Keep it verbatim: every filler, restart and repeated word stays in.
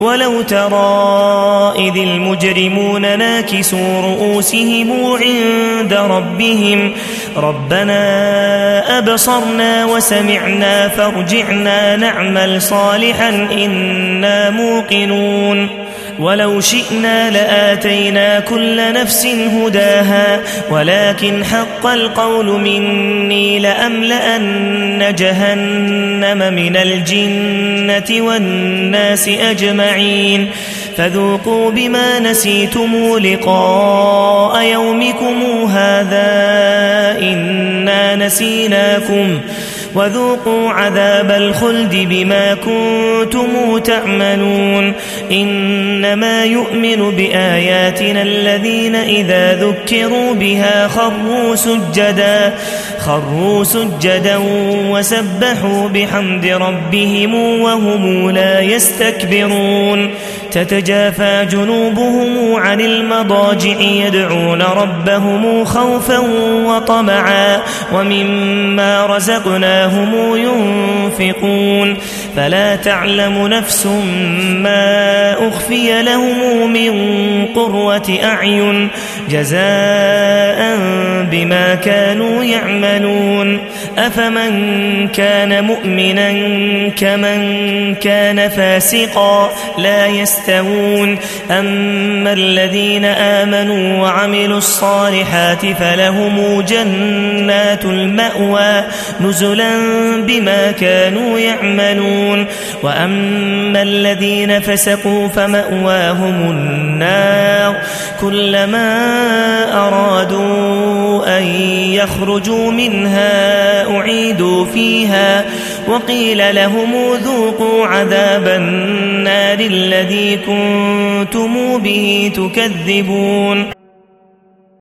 ولو ترى إذ المجرمون ناكسوا رؤوسهم عند ربهم ربنا أبصرنا وسمعنا فارجعنا نعمل صالحا إنا موقنون ولو شئنا لآتينا كل نفس هداها ولكن حق القول مني لأملأن جهنم من الجنة والناس أجمعين فذوقوا بما نسيتم لقاء يومكم هذا إنا نسيناكم وذوقوا عذاب الخلد بما كنتم تعملون إنما يؤمن بآياتنا الذين إذا ذكروا بها خروا سجدا خروا سجدا وسبحوا بحمد ربهم وهم لا يستكبرون تتجافى جنوبهم عن المضاجع يدعون ربهم خوفا وطمعا ومما رزقناهم ينفقون فلا تعلم نفس ما أخفي لهم من قرة أعين جزاء بما كانوا يعملون أفمن كان مؤمنا كمن كان فاسقا لا يستوون أما الذين آمنوا وعملوا الصالحات فلهم جنات المأوى نزلا بما كانوا يعملون وأما الذين فسقوا فمأواهم النار كلما أرادوا أن يخرجوا منها أعيدوا فيها وقيل لهم ذوقوا عذاب النار الذي كنتم به تكذبون.